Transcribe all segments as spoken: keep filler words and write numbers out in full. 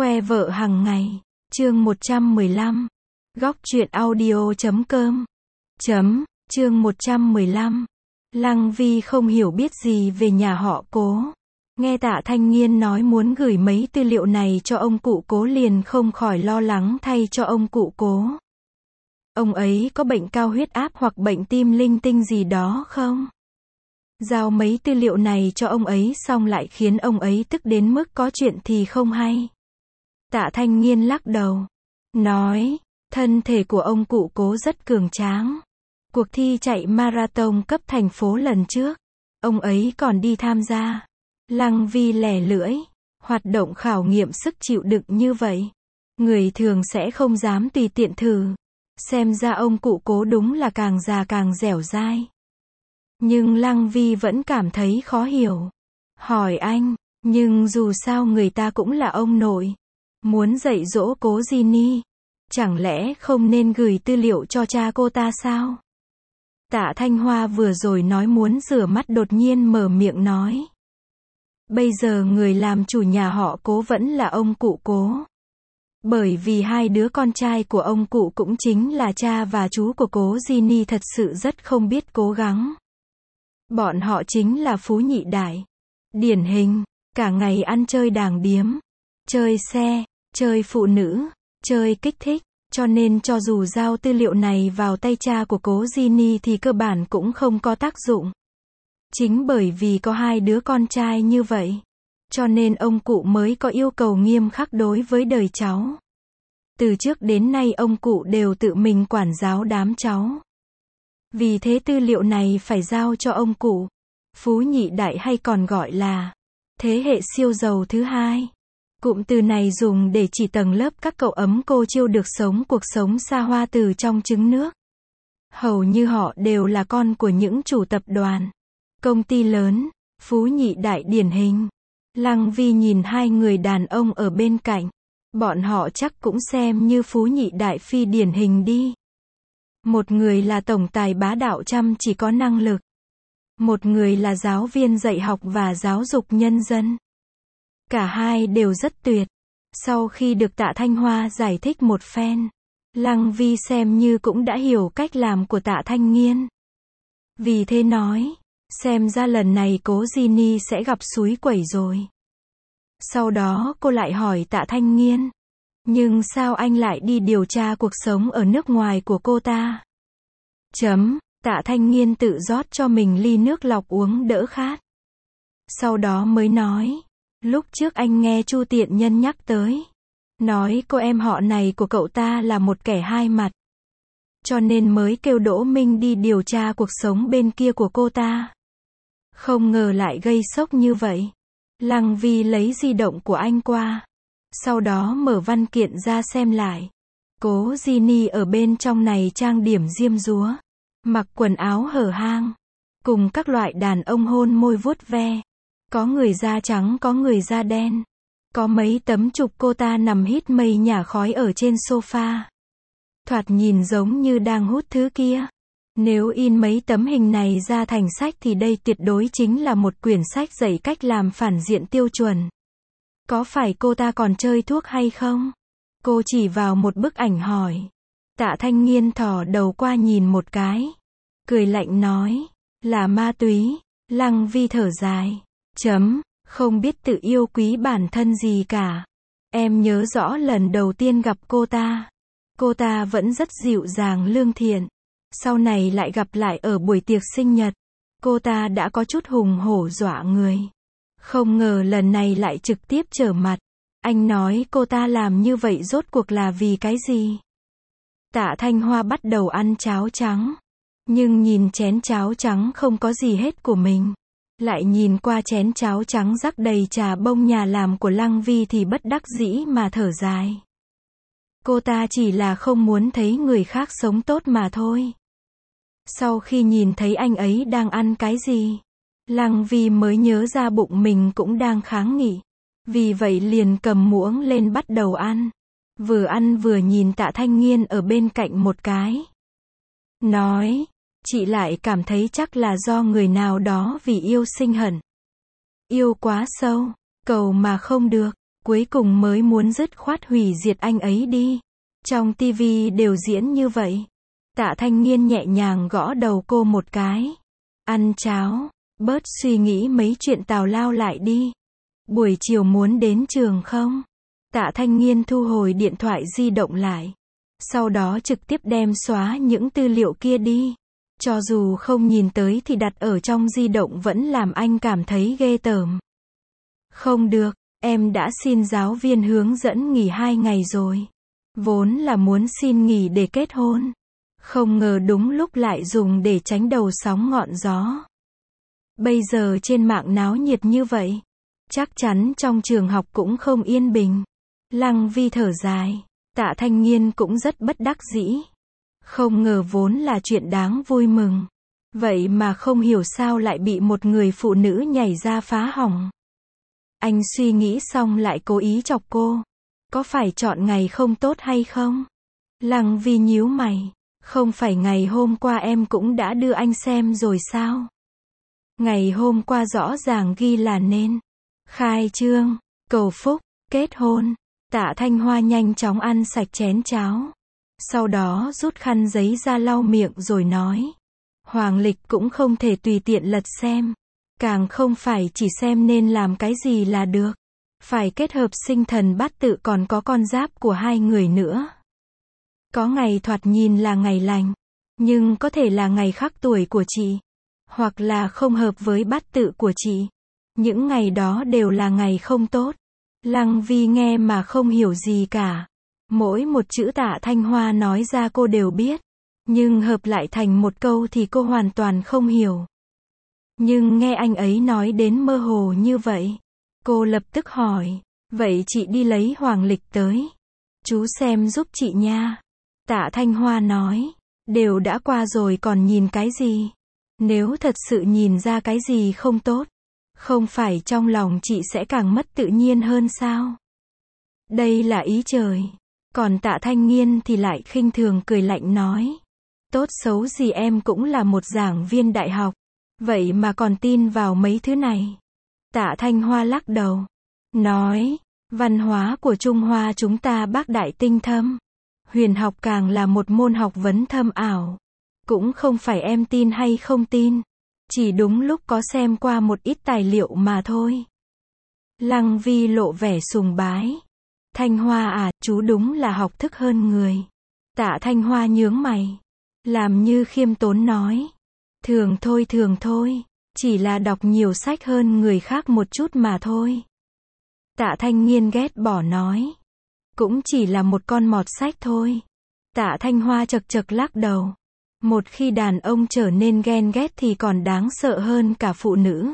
Khoe vợ hằng ngày. Chương một trăm mười lăm. Góc truyện audio chấm com. Chấm, chương một trăm mười lăm. Lăng Vi không hiểu biết gì về nhà họ Cố. Nghe Tạ Thanh Nghiên nói muốn gửi mấy tư liệu này cho ông cụ Cố liền không khỏi lo lắng thay cho ông cụ Cố. Ông ấy có bệnh cao huyết áp hoặc bệnh tim linh tinh gì đó không? Giao mấy tư liệu này cho ông ấy xong lại khiến ông ấy tức đến mức có chuyện thì không hay. Tạ Thanh Nghiên lắc đầu, nói, thân thể của ông cụ Cố rất cường tráng. Cuộc thi chạy marathon cấp thành phố lần trước, ông ấy còn đi tham gia. Lăng Vi lẻ lưỡi, hoạt động khảo nghiệm sức chịu đựng như vậy, người thường sẽ không dám tùy tiện thử. Xem ra ông cụ Cố đúng là càng già càng dẻo dai. Nhưng Lăng Vi vẫn cảm thấy khó hiểu. Hỏi anh, nhưng dù sao người ta cũng là ông nội. Muốn dạy dỗ Cố Ginny, chẳng lẽ không nên gửi tư liệu cho cha cô ta sao? Tạ Thanh Hoa vừa rồi nói muốn rửa mắt đột nhiên mở miệng nói. Bây giờ người làm chủ nhà họ Cố vẫn là ông cụ Cố. Bởi vì hai đứa con trai của ông cụ cũng chính là cha và chú của Cố Ginny thật sự rất không biết cố gắng. Bọn họ chính là phú nhị đại. Điển hình, cả ngày ăn chơi đàng điếm, chơi xe, chơi phụ nữ, chơi kích thích, cho nên cho dù giao tư liệu này vào tay cha của Cố Ginny thì cơ bản cũng không có tác dụng. Chính bởi vì có hai đứa con trai như vậy, cho nên ông cụ mới có yêu cầu nghiêm khắc đối với đời cháu. Từ trước đến nay ông cụ đều tự mình quản giáo đám cháu. Vì thế tư liệu này phải giao cho ông cụ. Phú nhị đại hay còn gọi là thế hệ siêu giàu thứ hai. Cụm từ này dùng để chỉ tầng lớp các cậu ấm cô chiêu được sống cuộc sống xa hoa từ trong trứng nước. Hầu như họ đều là con của những chủ tập đoàn, công ty lớn, phú nhị đại điển hình. Lăng Vi nhìn hai người đàn ông ở bên cạnh. Bọn họ chắc cũng xem như phú nhị đại phi điển hình đi. Một người là tổng tài bá đạo chăm chỉ có năng lực. Một người là giáo viên dạy học và giáo dục nhân dân. Cả hai đều rất tuyệt. Sau khi được Tạ Thanh Hoa giải thích một phen, Lăng Vi xem như cũng đã hiểu cách làm của Tạ Thanh Nghiên. Vì thế nói, xem ra lần này Cố Ginny sẽ gặp xúi quẩy rồi. Sau đó cô lại hỏi Tạ Thanh Nghiên, nhưng sao anh lại đi điều tra cuộc sống ở nước ngoài của cô ta? Chấm, Tạ Thanh Nghiên tự rót cho mình ly nước lọc uống đỡ khát. Sau đó mới nói, lúc trước anh nghe Chu Tiện Nhân nhắc tới, nói cô em họ này của cậu ta là một kẻ hai mặt. Cho nên mới kêu Đỗ Minh đi điều tra cuộc sống bên kia của cô ta. Không ngờ lại gây sốc như vậy. Lăng Vi lấy di động của anh qua. Sau đó mở văn kiện ra xem lại. Cố Ginny ở bên trong này trang điểm diêm dúa, mặc quần áo hở hang, cùng các loại đàn ông hôn môi vuốt ve. Có người da trắng có người da đen. Có mấy tấm chụp cô ta nằm hít mây nhả khói ở trên sofa. Thoạt nhìn giống như đang hút thứ kia. Nếu in mấy tấm hình này ra thành sách thì đây tuyệt đối chính là một quyển sách dạy cách làm phản diện tiêu chuẩn. Có phải cô ta còn chơi thuốc hay không? Cô chỉ vào một bức ảnh hỏi. Tạ Thanh Nghiên thò đầu qua nhìn một cái. Cười lạnh nói, là ma túy. Lăng Vi thở dài. Chấm, không biết tự yêu quý bản thân gì cả. Em nhớ rõ lần đầu tiên gặp cô ta. Cô ta vẫn rất dịu dàng lương thiện. Sau này lại gặp lại ở buổi tiệc sinh nhật. Cô ta đã có chút hùng hổ dọa người. Không ngờ lần này lại trực tiếp trở mặt. Anh nói cô ta làm như vậy rốt cuộc là vì cái gì? Tạ Thanh Hoa bắt đầu ăn cháo trắng. Nhưng nhìn chén cháo trắng không có gì hết của mình. Lại nhìn qua chén cháo trắng rắc đầy trà bông nhà làm của Lăng Vi thì bất đắc dĩ mà thở dài. Cô ta chỉ là không muốn thấy người khác sống tốt mà thôi. Sau khi nhìn thấy anh ấy đang ăn cái gì, Lăng Vi mới nhớ ra bụng mình cũng đang kháng nghị. Vì vậy liền cầm muỗng lên bắt đầu ăn. Vừa ăn vừa nhìn Tạ Thanh Nghiên ở bên cạnh một cái. Nói, chị lại cảm thấy chắc là do người nào đó vì yêu sinh hận. Yêu quá sâu, cầu mà không được. Cuối cùng mới muốn dứt khoát hủy diệt anh ấy đi. Trong tivi đều diễn như vậy. Tạ Thanh Nghiên nhẹ nhàng gõ đầu cô một cái. Ăn cháo, bớt suy nghĩ mấy chuyện tào lao lại đi. Buổi chiều muốn đến trường không? Tạ Thanh Nghiên thu hồi điện thoại di động lại. Sau đó trực tiếp đem xóa những tư liệu kia đi. Cho dù không nhìn tới thì đặt ở trong di động vẫn làm anh cảm thấy ghê tởm. Không được, em đã xin giáo viên hướng dẫn nghỉ hai ngày rồi. Vốn là muốn xin nghỉ để kết hôn. Không ngờ đúng lúc lại dùng để tránh đầu sóng ngọn gió. Bây giờ trên mạng náo nhiệt như vậy. Chắc chắn trong trường học cũng không yên bình. Lăng Vi thở dài. Tạ Thanh Nghiên cũng rất bất đắc dĩ. Không ngờ vốn là chuyện đáng vui mừng. Vậy mà không hiểu sao lại bị một người phụ nữ nhảy ra phá hỏng. Anh suy nghĩ xong lại cố ý chọc cô. Có phải chọn ngày không tốt hay không? Lăng Vi nhíu mày. Không phải ngày hôm qua em cũng đã đưa anh xem rồi sao? Ngày hôm qua rõ ràng ghi là nên khai trương, cầu phúc, kết hôn. Tạ Thanh Hoa nhanh chóng ăn sạch chén cháo. Sau đó rút khăn giấy ra lau miệng rồi nói. Hoàng lịch cũng không thể tùy tiện lật xem. Càng không phải chỉ xem nên làm cái gì là được. Phải kết hợp sinh thần bát tự còn có con giáp của hai người nữa. Có ngày thoạt nhìn là ngày lành. Nhưng có thể là ngày khắc tuổi của chị. Hoặc là không hợp với bát tự của chị. Những ngày đó đều là ngày không tốt. Lăng Vi nghe mà không hiểu gì cả. Mỗi một chữ Tạ Thanh Hoa nói ra cô đều biết. Nhưng hợp lại thành một câu thì cô hoàn toàn không hiểu. Nhưng nghe anh ấy nói đến mơ hồ như vậy. Cô lập tức hỏi. Vậy chị đi lấy hoàng lịch tới. Chú xem giúp chị nha. Tạ Thanh Hoa nói. Đều đã qua rồi còn nhìn cái gì. Nếu thật sự nhìn ra cái gì không tốt. Không phải trong lòng chị sẽ càng mất tự nhiên hơn sao? Đây là ý trời. Còn Tạ Thanh Nghiên thì lại khinh thường cười lạnh nói. Tốt xấu gì em cũng là một giảng viên đại học. Vậy mà còn tin vào mấy thứ này. Tạ Thanh Hoa lắc đầu. Nói. Văn hóa của Trung Hoa chúng ta bác đại tinh thâm. Huyền học càng là một môn học vấn thâm ảo. Cũng không phải em tin hay không tin. Chỉ đúng lúc có xem qua một ít tài liệu mà thôi. Lăng Vi lộ vẻ sùng bái. Thanh Hoa à, chú đúng là học thức hơn người. Tạ Thanh Hoa nhướng mày. Làm như khiêm tốn nói. Thường thôi thường thôi. Chỉ là đọc nhiều sách hơn người khác một chút mà thôi. Tạ Thanh Nghiên ghét bỏ nói. Cũng chỉ là một con mọt sách thôi. Tạ Thanh Hoa chật chật lắc đầu. Một khi đàn ông trở nên ghen ghét thì còn đáng sợ hơn cả phụ nữ.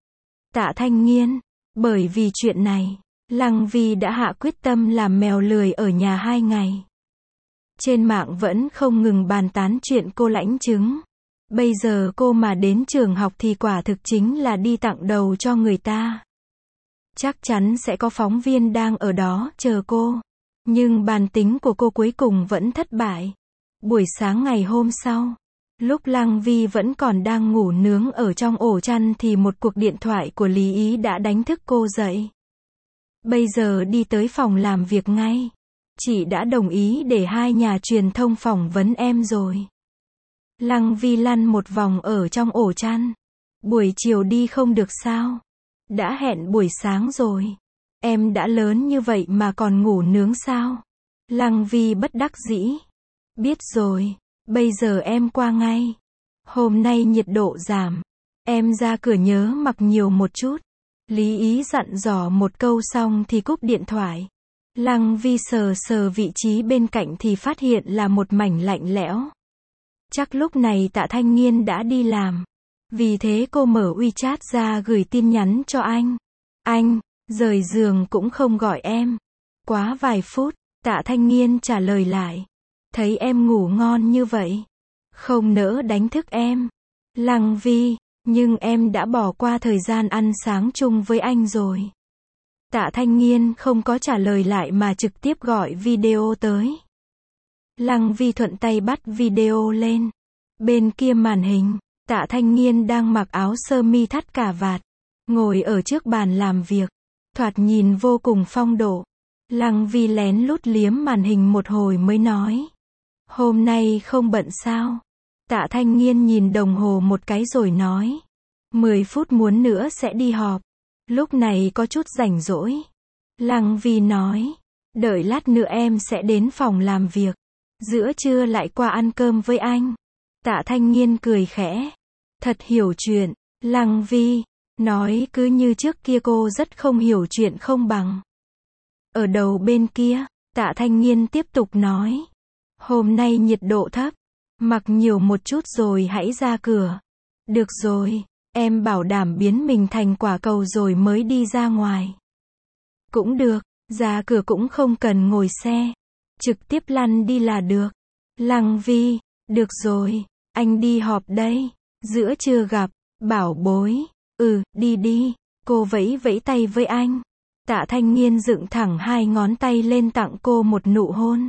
Tạ Thanh Nghiên. Bởi vì chuyện này, Lăng Vi đã hạ quyết tâm làm mèo lười ở nhà hai ngày. Trên mạng vẫn không ngừng bàn tán chuyện cô lãnh chứng. Bây giờ cô mà đến trường học thì quả thực chính là đi tặng đầu cho người ta. Chắc chắn sẽ có phóng viên đang ở đó chờ cô. Nhưng bàn tính của cô cuối cùng vẫn thất bại. Buổi sáng ngày hôm sau, lúc Lăng Vi vẫn còn đang ngủ nướng ở trong ổ chăn thì một cuộc điện thoại của Lý Ý đã đánh thức cô dậy. Bây giờ đi tới phòng làm việc ngay. Chị đã đồng ý để hai nhà truyền thông phỏng vấn em rồi. Lăng Vi lăn một vòng ở trong ổ chăn. Buổi chiều đi không được sao? Đã hẹn buổi sáng rồi. Em đã lớn như vậy mà còn ngủ nướng sao? Lăng Vi bất đắc dĩ. Biết rồi, bây giờ em qua ngay. Hôm nay nhiệt độ giảm. Em ra cửa nhớ mặc nhiều một chút. Lý Ý dặn dò một câu xong thì cúp điện thoại. Lăng Vi sờ sờ vị trí bên cạnh thì phát hiện là một mảnh lạnh lẽo. Chắc lúc này Tạ Thanh Nghiên đã đi làm. Vì thế cô mở WeChat ra gửi tin nhắn cho anh. Anh, rời giường cũng không gọi em. Quá vài phút, Tạ Thanh Nghiên trả lời lại. Thấy em ngủ ngon như vậy. Không nỡ đánh thức em. Lăng Vi, nhưng em đã bỏ qua thời gian ăn sáng chung với anh rồi. Tạ Thanh Nghiên không có trả lời lại mà trực tiếp gọi video tới. Lăng Vi thuận tay bắt video lên. Bên kia màn hình, Tạ Thanh Nghiên đang mặc áo sơ mi thắt cà vạt. Ngồi ở trước bàn làm việc. thoạt nhìn vô cùng phong độ. Lăng Vi lén lút liếm màn hình một hồi mới nói. Hôm nay không bận sao? Tạ Thanh Nghiên nhìn đồng hồ một cái rồi nói. mười phút muốn nữa sẽ đi họp. Lúc này có chút rảnh rỗi. Lăng Vi nói. Đợi lát nữa em sẽ đến phòng làm việc. Giữa trưa lại qua ăn cơm với anh. Tạ Thanh Nghiên cười khẽ. Thật hiểu chuyện. Lăng Vi nói cứ như trước kia cô rất không hiểu chuyện không bằng. Ở đầu bên kia, Tạ Thanh Nghiên tiếp tục nói. Hôm nay nhiệt độ thấp. Mặc nhiều một chút rồi hãy ra cửa. Được rồi, em bảo đảm biến mình thành quả cầu rồi mới đi ra ngoài. Cũng được, ra cửa cũng không cần ngồi xe. Trực tiếp lăn đi là được. Lăng Vi, được rồi, anh đi họp đây. Giữa trưa gặp, bảo bối. Ừ, đi đi. Cô vẫy vẫy tay với anh. Tạ Thanh Nghiên dựng thẳng hai ngón tay lên tặng cô một nụ hôn.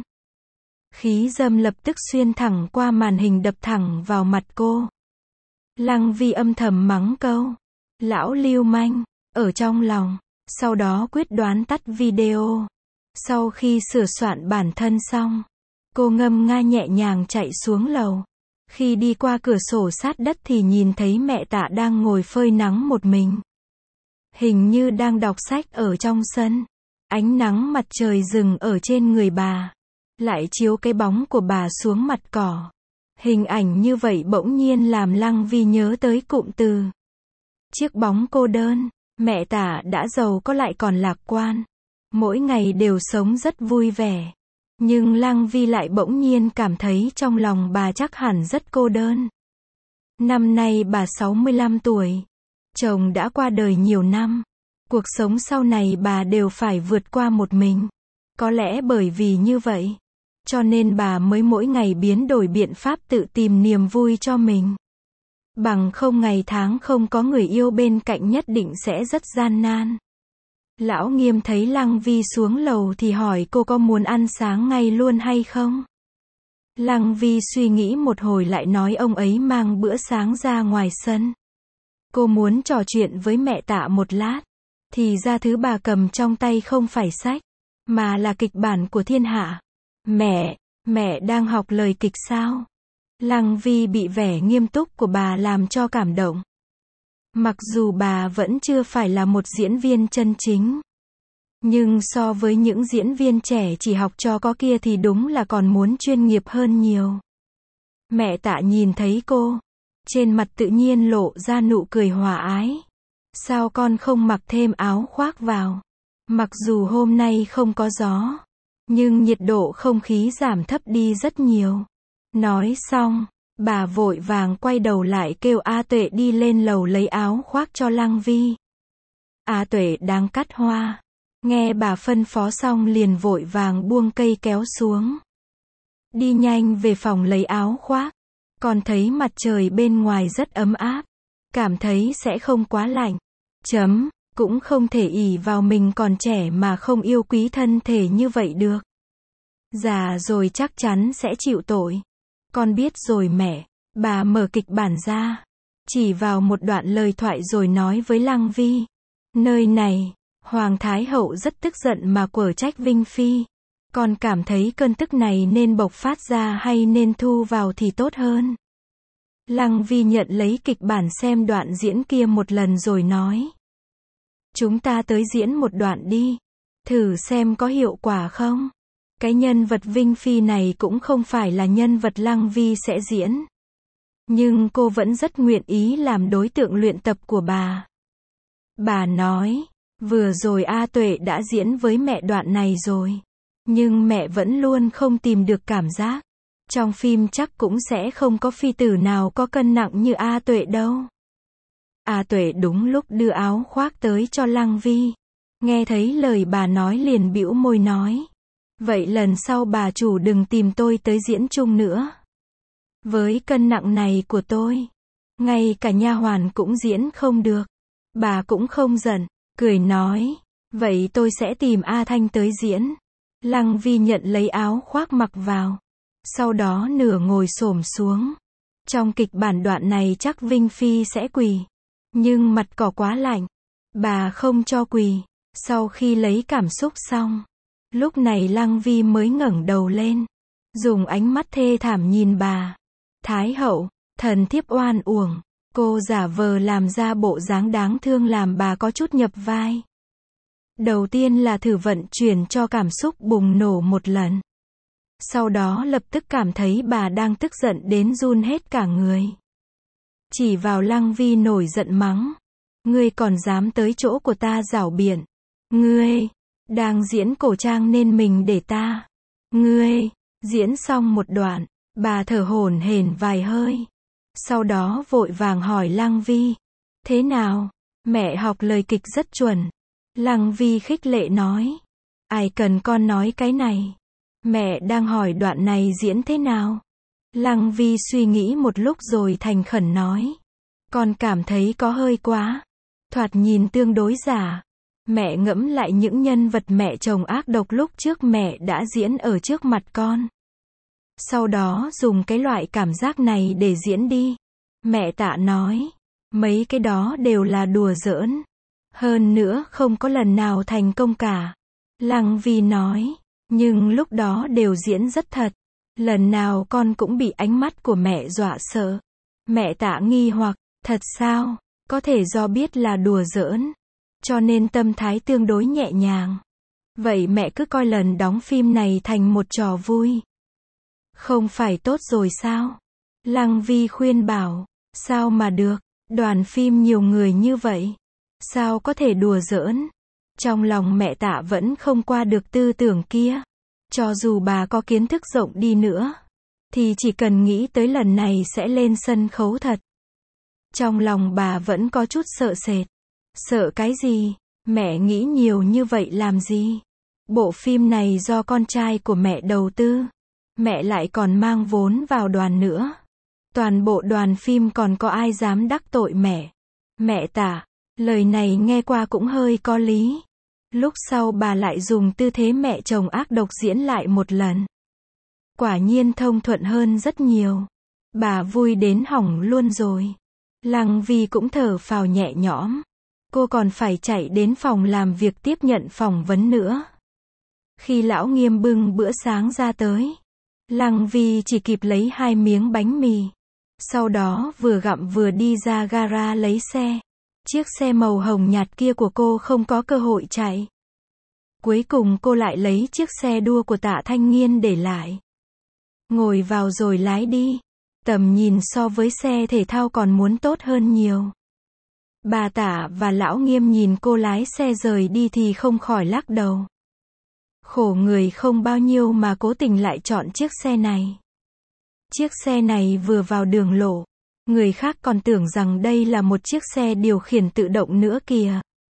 Khí dâm lập tức xuyên thẳng qua màn hình đập thẳng vào mặt cô. Lăng Vi âm thầm mắng câu. Lão lưu manh, ở trong lòng. Sau đó quyết đoán tắt video. Sau khi sửa soạn bản thân xong, cô ngâm nga nhẹ nhàng chạy xuống lầu. Khi đi qua cửa sổ sát đất thì nhìn thấy mẹ Tạ đang ngồi phơi nắng một mình. Hình như đang đọc sách ở trong sân. Ánh nắng mặt trời rừng ở trên người bà, lại chiếu cái bóng của bà xuống mặt cỏ. Hình ảnh như vậy bỗng nhiên làm Lăng Vi nhớ tới cụm từ. Chiếc bóng cô đơn. Mẹ Tạ đã giàu có lại còn lạc quan. Mỗi ngày đều sống rất vui vẻ. Nhưng Lăng Vi lại bỗng nhiên cảm thấy trong lòng bà chắc hẳn rất cô đơn. Năm nay bà sáu mươi lăm tuổi. Chồng đã qua đời nhiều năm. Cuộc sống sau này bà đều phải vượt qua một mình. Có lẽ bởi vì như vậy, cho nên bà mới mỗi ngày biến đổi biện pháp tự tìm niềm vui cho mình. Bằng không ngày tháng không có người yêu bên cạnh nhất định sẽ rất gian nan. Lão Nghiêm thấy Lăng Vi xuống lầu thì hỏi cô có muốn ăn sáng ngay luôn hay không? Lăng Vi suy nghĩ một hồi lại nói ông ấy mang bữa sáng ra ngoài sân. Cô muốn trò chuyện với mẹ Tạ một lát. Thì ra thứ bà cầm trong tay không phải sách, mà là kịch bản của thiên hạ. Mẹ, mẹ đang học lời kịch sao? Lăng Vi bị vẻ nghiêm túc của bà làm cho cảm động. Mặc dù bà vẫn chưa phải là một diễn viên chân chính, nhưng so với những diễn viên trẻ chỉ học cho có kia thì đúng là còn muốn chuyên nghiệp hơn nhiều. Mẹ Tạ nhìn thấy cô, trên mặt tự nhiên lộ ra nụ cười hòa ái. Sao con không mặc thêm áo khoác vào? Mặc dù hôm nay không có gió, nhưng nhiệt độ không khí giảm thấp đi rất nhiều. Nói xong, bà vội vàng quay đầu lại kêu A Tuệ đi lên lầu lấy áo khoác cho Lăng Vi. A Tuệ đang cắt hoa. Nghe bà phân phó xong liền vội vàng buông cây kéo xuống. Đi nhanh về phòng lấy áo khoác. Còn thấy mặt trời bên ngoài rất ấm áp. Cảm thấy sẽ không quá lạnh. Chấm, cũng không thể ỷ vào mình còn trẻ mà không yêu quý thân thể như vậy được. Già rồi chắc chắn sẽ chịu tội. Con biết rồi mẹ. Bà mở kịch bản ra, chỉ vào một đoạn lời thoại rồi nói với Lăng Vi. Nơi này, Hoàng Thái Hậu rất tức giận mà quở trách Vinh Phi. Con cảm thấy cơn tức này nên bộc phát ra hay nên thu vào thì tốt hơn. Lăng Vi nhận lấy kịch bản xem đoạn diễn kia một lần rồi nói. Chúng ta tới diễn một đoạn đi. Thử xem có hiệu quả không. Cái nhân vật Vinh Phi này cũng không phải là nhân vật Lăng Vi sẽ diễn. Nhưng cô vẫn rất nguyện ý làm đối tượng luyện tập của bà. Bà nói, vừa rồi A Tuệ đã diễn với mẹ đoạn này rồi. Nhưng mẹ vẫn luôn không tìm được cảm giác. Trong phim chắc cũng sẽ không có phi tử nào có cân nặng như A Tuệ đâu. A Tuệ đúng lúc đưa áo khoác tới cho Lăng Vi. Nghe thấy lời bà nói liền bĩu môi nói. Vậy lần sau bà chủ đừng tìm tôi tới diễn chung nữa. Với cân nặng này của tôi, ngay cả nha hoàn cũng diễn không được. Bà cũng không giận, cười nói. Vậy tôi sẽ tìm A Thanh tới diễn. Lăng Vi nhận lấy áo khoác mặc vào. Sau đó nửa ngồi xổm xuống. Trong kịch bản đoạn này chắc Vinh Phi sẽ quỳ. Nhưng mặt cỏ quá lạnh. Bà không cho quỳ. Sau khi lấy cảm xúc xong, lúc này Lăng Vi mới ngẩng đầu lên, dùng ánh mắt thê thảm nhìn bà. Thái hậu, thần thiếp oan uổng. Cô giả vờ làm ra bộ dáng đáng thương làm bà có chút nhập vai. Đầu tiên là thử vận chuyển cho cảm xúc bùng nổ một lần. Sau đó lập tức cảm thấy bà đang tức giận đến run hết cả người. Chỉ vào Lăng Vi nổi giận mắng. Ngươi còn dám tới chỗ của ta giảo biện. Ngươi, đang diễn cổ trang nên mình để ta. Ngươi, diễn xong một đoạn, bà thở hổn hển vài hơi. Sau đó vội vàng hỏi Lăng Vi. Thế nào? Mẹ học lời kịch rất chuẩn. Lăng Vi khích lệ nói. Ai cần con nói cái này? Mẹ đang hỏi đoạn này diễn thế nào? Lăng Vi suy nghĩ một lúc rồi thành khẩn nói. Con cảm thấy có hơi quá. Thoạt nhìn tương đối giả. Mẹ ngẫm lại những nhân vật mẹ chồng ác độc lúc trước mẹ đã diễn ở trước mặt con. Sau đó dùng cái loại cảm giác này để diễn đi. Mẹ Tạ nói. Mấy cái đó đều là đùa giỡn. Hơn nữa không có lần nào thành công cả. Lăng Vi nói. Nhưng lúc đó đều diễn rất thật. Lần nào con cũng bị ánh mắt của mẹ dọa sợ. Mẹ Tạ nghi hoặc. Thật sao? Có thể do biết là đùa giỡn. Cho nên tâm thái tương đối nhẹ nhàng. Vậy mẹ cứ coi lần đóng phim này thành một trò vui. Không phải tốt rồi sao? Lăng Vi khuyên bảo. Sao mà được? Đoàn phim nhiều người như vậy. Sao có thể đùa giỡn? Trong lòng mẹ Tạ vẫn không qua được tư tưởng kia. Cho dù bà có kiến thức rộng đi nữa. Thì chỉ cần nghĩ tới lần này sẽ lên sân khấu thật. Trong lòng bà vẫn có chút sợ sệt. Sợ cái gì? Mẹ nghĩ nhiều như vậy làm gì? Bộ phim này do con trai của mẹ đầu tư. Mẹ lại còn mang vốn vào đoàn nữa. Toàn bộ đoàn phim còn có ai dám đắc tội mẹ? Mẹ Tạ, lời này nghe qua cũng hơi có lý. Lúc sau bà lại dùng tư thế mẹ chồng ác độc diễn lại một lần. Quả nhiên thông thuận hơn rất nhiều. Bà vui đến hỏng luôn rồi. Lăng Vi cũng thở phào nhẹ nhõm. Cô còn phải chạy đến phòng làm việc tiếp nhận phỏng vấn nữa. Khi Lão Nghiêm bưng bữa sáng ra tới, Lăng Vi chỉ kịp lấy hai miếng bánh mì. Sau đó vừa gặm vừa đi ra gara lấy xe. Chiếc xe màu hồng nhạt kia của cô không có cơ hội chạy. Cuối cùng cô lại lấy chiếc xe đua của Tạ Thanh Nghiên để lại. Ngồi vào rồi lái đi. Tầm nhìn so với xe thể thao còn muốn tốt hơn nhiều. Bà Tạ và Lão Nghiêm nhìn cô lái xe rời đi thì không khỏi lắc đầu. Khổ người không bao nhiêu mà cố tình lại chọn chiếc xe này. Chiếc xe này vừa vào đường lộ. Người khác còn tưởng rằng đây là một chiếc xe điều khiển tự động nữa kìa.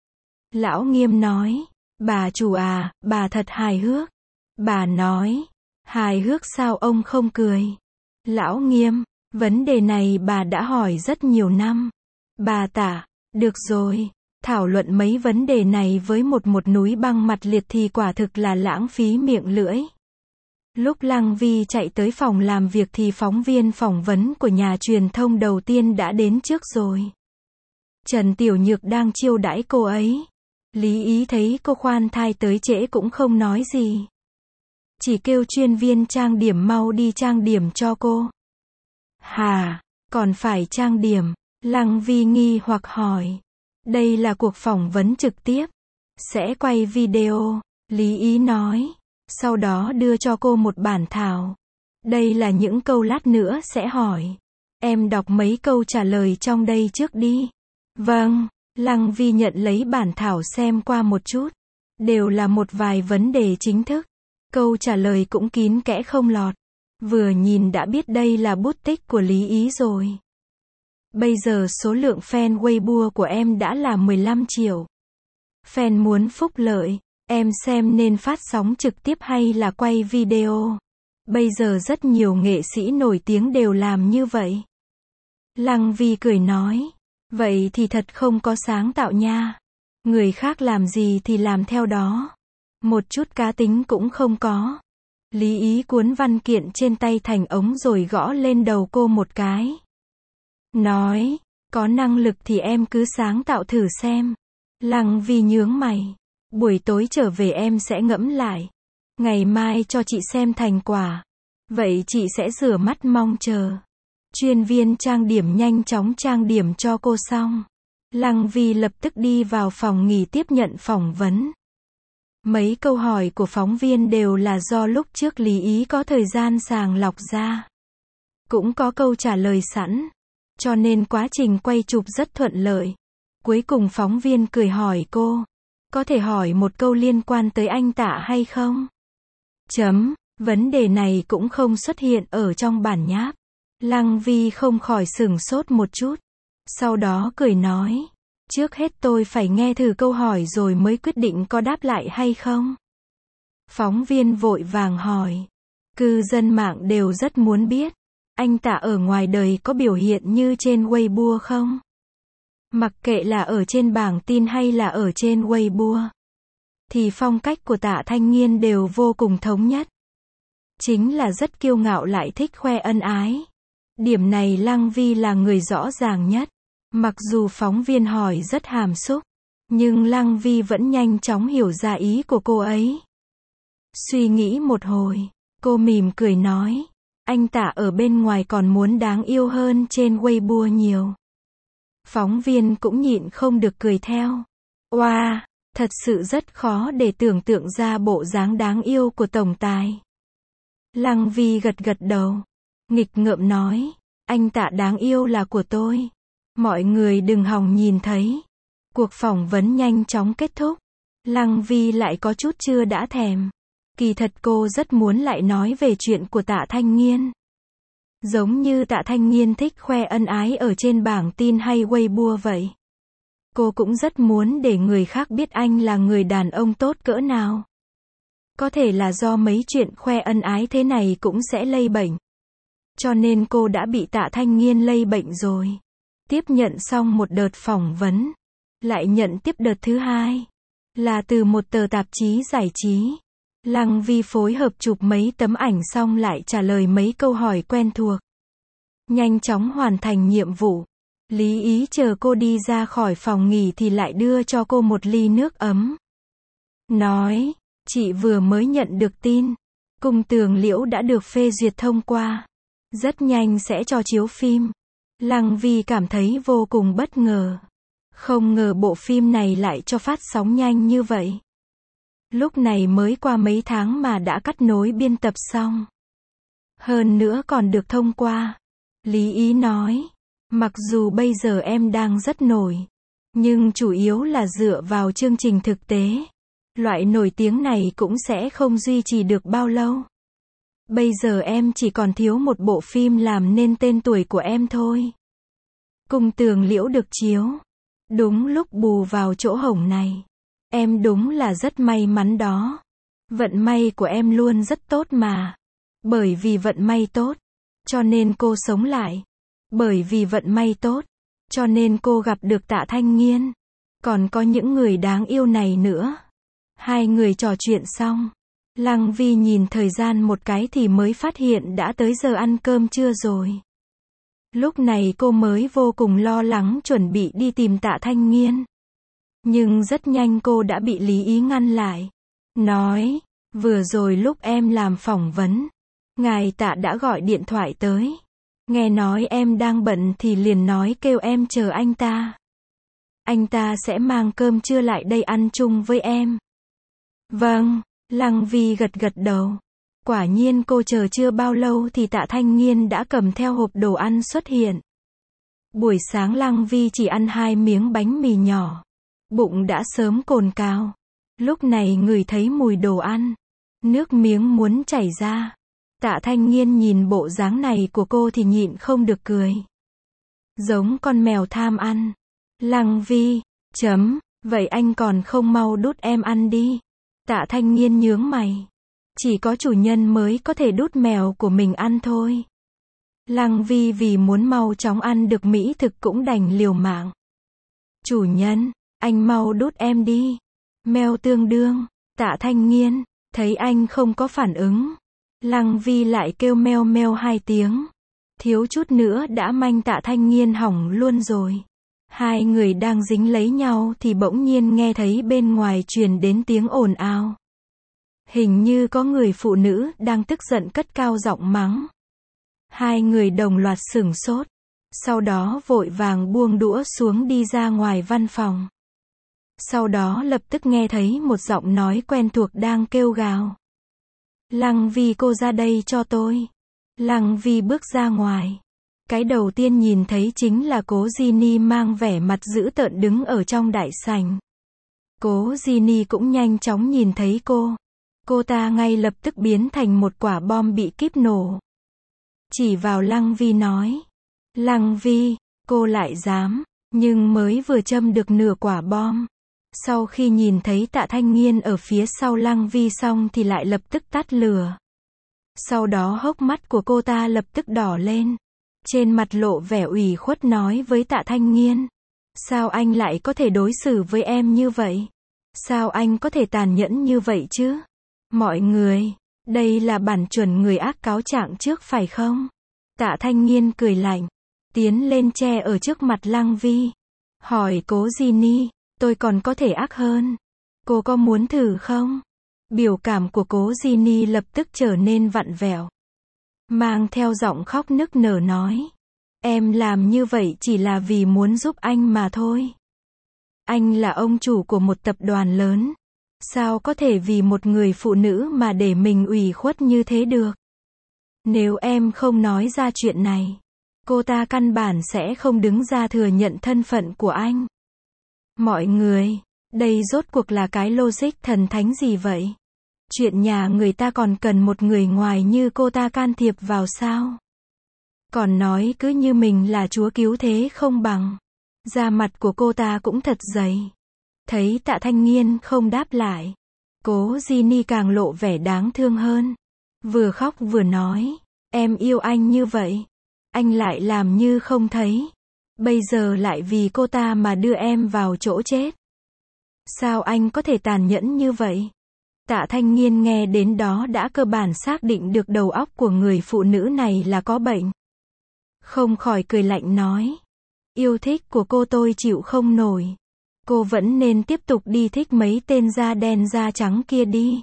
Lão Nghiêm nói. Bà chủ à, bà thật hài hước. Bà nói. Hài hước sao ông không cười? Lão Nghiêm, vấn đề này bà đã hỏi rất nhiều năm. Bà Tạ, được rồi, thảo luận mấy vấn đề này với một một núi băng mặt liệt thì quả thực là lãng phí miệng lưỡi. Lúc Lăng Vi chạy tới phòng làm việc thì phóng viên phỏng vấn của nhà truyền thông đầu tiên đã đến trước rồi. Trần Tiểu Nhược đang chiêu đãi cô ấy. Lý Ý thấy cô khoan thai tới trễ cũng không nói gì. Chỉ kêu chuyên viên trang điểm mau đi trang điểm cho cô. Hà, còn phải trang điểm? Lăng Vi nghi hoặc hỏi. Đây là cuộc phỏng vấn trực tiếp. Sẽ quay video, Lý Ý nói. Sau đó đưa cho cô một bản thảo. Đây là những câu lát nữa sẽ hỏi. Em đọc mấy câu trả lời trong đây trước đi. Vâng, Lăng Vi nhận lấy bản thảo xem qua một chút. Đều là một vài vấn đề chính thức. Câu trả lời cũng kín kẽ không lọt. Vừa nhìn đã biết đây là bút tích của Lý Ý rồi. Bây giờ số lượng fan Weibo của em đã là mười lăm triệu. Fan muốn phúc lợi, em xem nên phát sóng trực tiếp hay là quay video. Bây giờ rất nhiều nghệ sĩ nổi tiếng đều làm như vậy. Lăng Vi cười nói. Vậy thì thật không có sáng tạo nha. Người khác làm gì thì làm theo đó. Một chút cá tính cũng không có. Lý Ý cuốn văn kiện trên tay thành ống rồi gõ lên đầu cô một cái. Nói, có năng lực thì em cứ sáng tạo thử xem. Lăng Vi nhướng mày. Buổi tối trở về em sẽ ngẫm lại. Ngày mai cho chị xem thành quả. Vậy chị sẽ rửa mắt mong chờ. Chuyên viên trang điểm nhanh chóng trang điểm cho cô xong. Lăng Vi lập tức đi vào phòng nghỉ tiếp nhận phỏng vấn. Mấy câu hỏi của phóng viên đều là do lúc trước Lý Ý có thời gian sàng lọc ra. Cũng có câu trả lời sẵn. Cho nên quá trình quay chụp rất thuận lợi. Cuối cùng phóng viên cười hỏi cô. Có thể hỏi một câu liên quan tới anh Tạ hay không? Chấm. Vấn đề này cũng không xuất hiện ở trong bản nháp. Lăng Vi không khỏi sửng sốt một chút. Sau đó cười nói. Trước hết tôi phải nghe thử câu hỏi rồi mới quyết định có đáp lại hay không. Phóng viên vội vàng hỏi. Cư dân mạng đều rất muốn biết. Anh Tạ ở ngoài đời có biểu hiện như trên Weibo không? Mặc kệ là ở trên bảng tin hay là ở trên Weibo. Thì phong cách của Tạ Thanh Nghiên đều vô cùng thống nhất. Chính là rất kiêu ngạo lại thích khoe ân ái. Điểm này Lăng Vi là người rõ ràng nhất. Mặc dù phóng viên hỏi rất hàm xúc, nhưng Lăng Vi vẫn nhanh chóng hiểu ra ý của cô ấy. Suy nghĩ một hồi, cô mỉm cười nói, anh Tạ ở bên ngoài còn muốn đáng yêu hơn trên Weibo nhiều. Phóng viên cũng nhịn không được cười theo. Wow, thật sự rất khó để tưởng tượng ra bộ dáng đáng yêu của tổng tài. Lăng Vi gật gật đầu, nghịch ngợm nói, anh Tạ đáng yêu là của tôi. Mọi người đừng hòng nhìn thấy. Cuộc phỏng vấn nhanh chóng kết thúc. Lăng Vi lại có chút chưa đã thèm. Kỳ thật cô rất muốn lại nói về chuyện của Tạ Thanh Nghiên. Giống như Tạ Thanh Nghiên thích khoe ân ái ở trên bảng tin hay Weibo vậy. Cô cũng rất muốn để người khác biết anh là người đàn ông tốt cỡ nào. Có thể là do mấy chuyện khoe ân ái thế này cũng sẽ lây bệnh. Cho nên cô đã bị Tạ Thanh Nghiên lây bệnh rồi. Tiếp nhận xong một đợt phỏng vấn, lại nhận tiếp đợt thứ hai, là từ một tờ tạp chí giải trí. Lăng Vi phối hợp chụp mấy tấm ảnh xong lại trả lời mấy câu hỏi quen thuộc. Nhanh chóng hoàn thành nhiệm vụ. Lý Ý chờ cô đi ra khỏi phòng nghỉ thì lại đưa cho cô một ly nước ấm. Nói, chị vừa mới nhận được tin, Cung Tường Liễu đã được phê duyệt thông qua. Rất nhanh sẽ cho chiếu phim. Lăng Vi cảm thấy vô cùng bất ngờ. Không ngờ bộ phim này lại cho phát sóng nhanh như vậy. Lúc này mới qua mấy tháng mà đã cắt nối biên tập xong. Hơn nữa còn được thông qua. Lý Ý nói, mặc dù bây giờ em đang rất nổi, nhưng chủ yếu là dựa vào chương trình thực tế. Loại nổi tiếng này cũng sẽ không duy trì được bao lâu. Bây giờ em chỉ còn thiếu một bộ phim làm nên tên tuổi của em thôi. Cung Tường Liễu được chiếu. Đúng lúc bù vào chỗ hổng này. Em đúng là rất may mắn đó. Vận may của em luôn rất tốt mà. Bởi vì vận may tốt, cho nên cô sống lại. Bởi vì vận may tốt, cho nên cô gặp được Tạ Thanh Nghiên. Còn có những người đáng yêu này nữa. Hai người trò chuyện xong. Lăng Vi nhìn thời gian một cái thì mới phát hiện đã tới giờ ăn cơm trưa rồi. Lúc này cô mới vô cùng lo lắng chuẩn bị đi tìm Tạ Thanh Nghiên. Nhưng rất nhanh cô đã bị Lý Ý ngăn lại. Nói, vừa rồi lúc em làm phỏng vấn, ngài Tạ đã gọi điện thoại tới. Nghe nói em đang bận thì liền nói kêu em chờ anh ta. Anh ta sẽ mang cơm trưa lại đây ăn chung với em. Vâng, Lăng Vi gật gật đầu. Quả nhiên cô chờ chưa bao lâu thì Tạ Thanh Nghiên đã cầm theo hộp đồ ăn xuất hiện. Buổi sáng Lăng Vi chỉ ăn hai miếng bánh mì nhỏ. Bụng đã sớm cồn cào. Lúc này ngửi thấy mùi đồ ăn. Nước miếng muốn chảy ra. Tạ Thanh Nghiên nhìn bộ dáng này của cô thì nhịn không được cười. Giống con mèo tham ăn. Lăng Vi, chấm, vậy anh còn không mau đút em ăn đi. Tạ Thanh Nghiên nhướng mày. Chỉ có chủ nhân mới có thể đút mèo của mình ăn thôi. Lăng Vi vì muốn mau chóng ăn được mỹ thực cũng đành liều mạng. Chủ nhân, anh mau đút em đi. Mèo tương đương. Tạ Thanh Nghiên, thấy anh không có phản ứng. Lăng Vi lại kêu meo meo hai tiếng. Thiếu chút nữa đã manh Tạ Thanh Nghiên hỏng luôn rồi. Hai người đang dính lấy nhau thì bỗng nhiên nghe thấy bên ngoài truyền đến tiếng ồn ào. Hình như có người phụ nữ đang tức giận cất cao giọng mắng. Hai người đồng loạt sửng sốt. Sau đó vội vàng buông đũa xuống đi ra ngoài văn phòng. Sau đó lập tức nghe thấy một giọng nói quen thuộc đang kêu gào. Lăng Vi, cô ra đây cho tôi. Lăng Vi bước ra ngoài. Cái đầu tiên nhìn thấy chính là Cố Ginny mang vẻ mặt dữ tợn đứng ở trong đại sảnh. Cố Ginny cũng nhanh chóng nhìn thấy cô. Cô ta ngay lập tức biến thành một quả bom bị kíp nổ. Chỉ vào Lăng Vi nói. Lăng Vi, cô lại dám, nhưng mới vừa châm được nửa quả bom. Sau khi nhìn thấy Tạ Thanh Nghiên ở phía sau Lăng Vi xong thì lại lập tức tắt lửa. Sau đó hốc mắt của cô ta lập tức đỏ lên. Trên mặt lộ vẻ ủy khuất nói với Tạ Thanh Nghiên. Sao anh lại có thể đối xử với em như vậy? Sao anh có thể tàn nhẫn như vậy chứ? Mọi người, đây là bản chuẩn người ác cáo trạng trước phải không? Tạ Thanh Nghiên cười lạnh, tiến lên che ở trước mặt Lăng Vi. Hỏi Cố Ginny, tôi còn có thể ác hơn. Cô có muốn thử không? Biểu cảm của Cố Ginny lập tức trở nên vặn vẹo. Mang theo giọng khóc nức nở nói. Em làm như vậy chỉ là vì muốn giúp anh mà thôi. Anh là ông chủ của một tập đoàn lớn. Sao có thể vì một người phụ nữ mà để mình ủy khuất như thế được? Nếu em không nói ra chuyện này, cô ta căn bản sẽ không đứng ra thừa nhận thân phận của anh. Mọi người, đây rốt cuộc là cái logic thần thánh gì vậy? Chuyện nhà người ta còn cần một người ngoài như cô ta can thiệp vào sao? Còn nói cứ như mình là chúa cứu thế không bằng. Da mặt của cô ta cũng thật dày. Thấy Tạ Thanh Nghiên không đáp lại, Cố Ginny càng lộ vẻ đáng thương hơn. Vừa khóc vừa nói, em yêu anh như vậy, anh lại làm như không thấy. Bây giờ lại vì cô ta mà đưa em vào chỗ chết. Sao anh có thể tàn nhẫn như vậy? Tạ Thanh Nghiên nghe đến đó đã cơ bản xác định được đầu óc của người phụ nữ này là có bệnh. Không khỏi cười lạnh nói. Yêu thích của cô tôi chịu không nổi. Cô vẫn nên tiếp tục đi thích mấy tên da đen da trắng kia đi.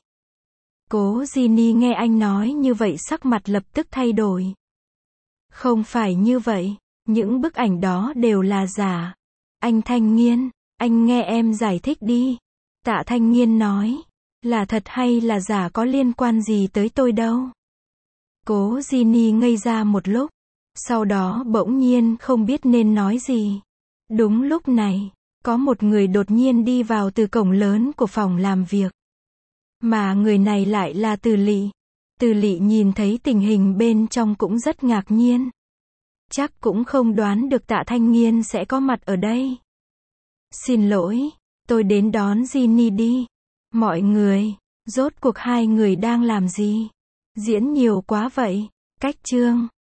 Cố Ginny nghe anh nói như vậy sắc mặt lập tức thay đổi. Không phải như vậy, những bức ảnh đó đều là giả. Anh Thanh Nghiên, anh nghe em giải thích đi. Tạ Thanh Nghiên nói, là thật hay là giả có liên quan gì tới tôi đâu. Cố Ginny ngây ra một lúc, sau đó bỗng nhiên không biết nên nói gì. Đúng lúc này, có một người đột nhiên đi vào từ cổng lớn của phòng làm việc. Mà người này lại là Từ Lị. Từ Lị nhìn thấy tình hình bên trong cũng rất ngạc nhiên. Chắc cũng không đoán được Tạ Thanh Nghiên sẽ có mặt ở đây. Xin lỗi, tôi đến đón Ginny đi. Mọi người, rốt cuộc hai người đang làm gì? Diễn nhiều quá vậy. Cách chương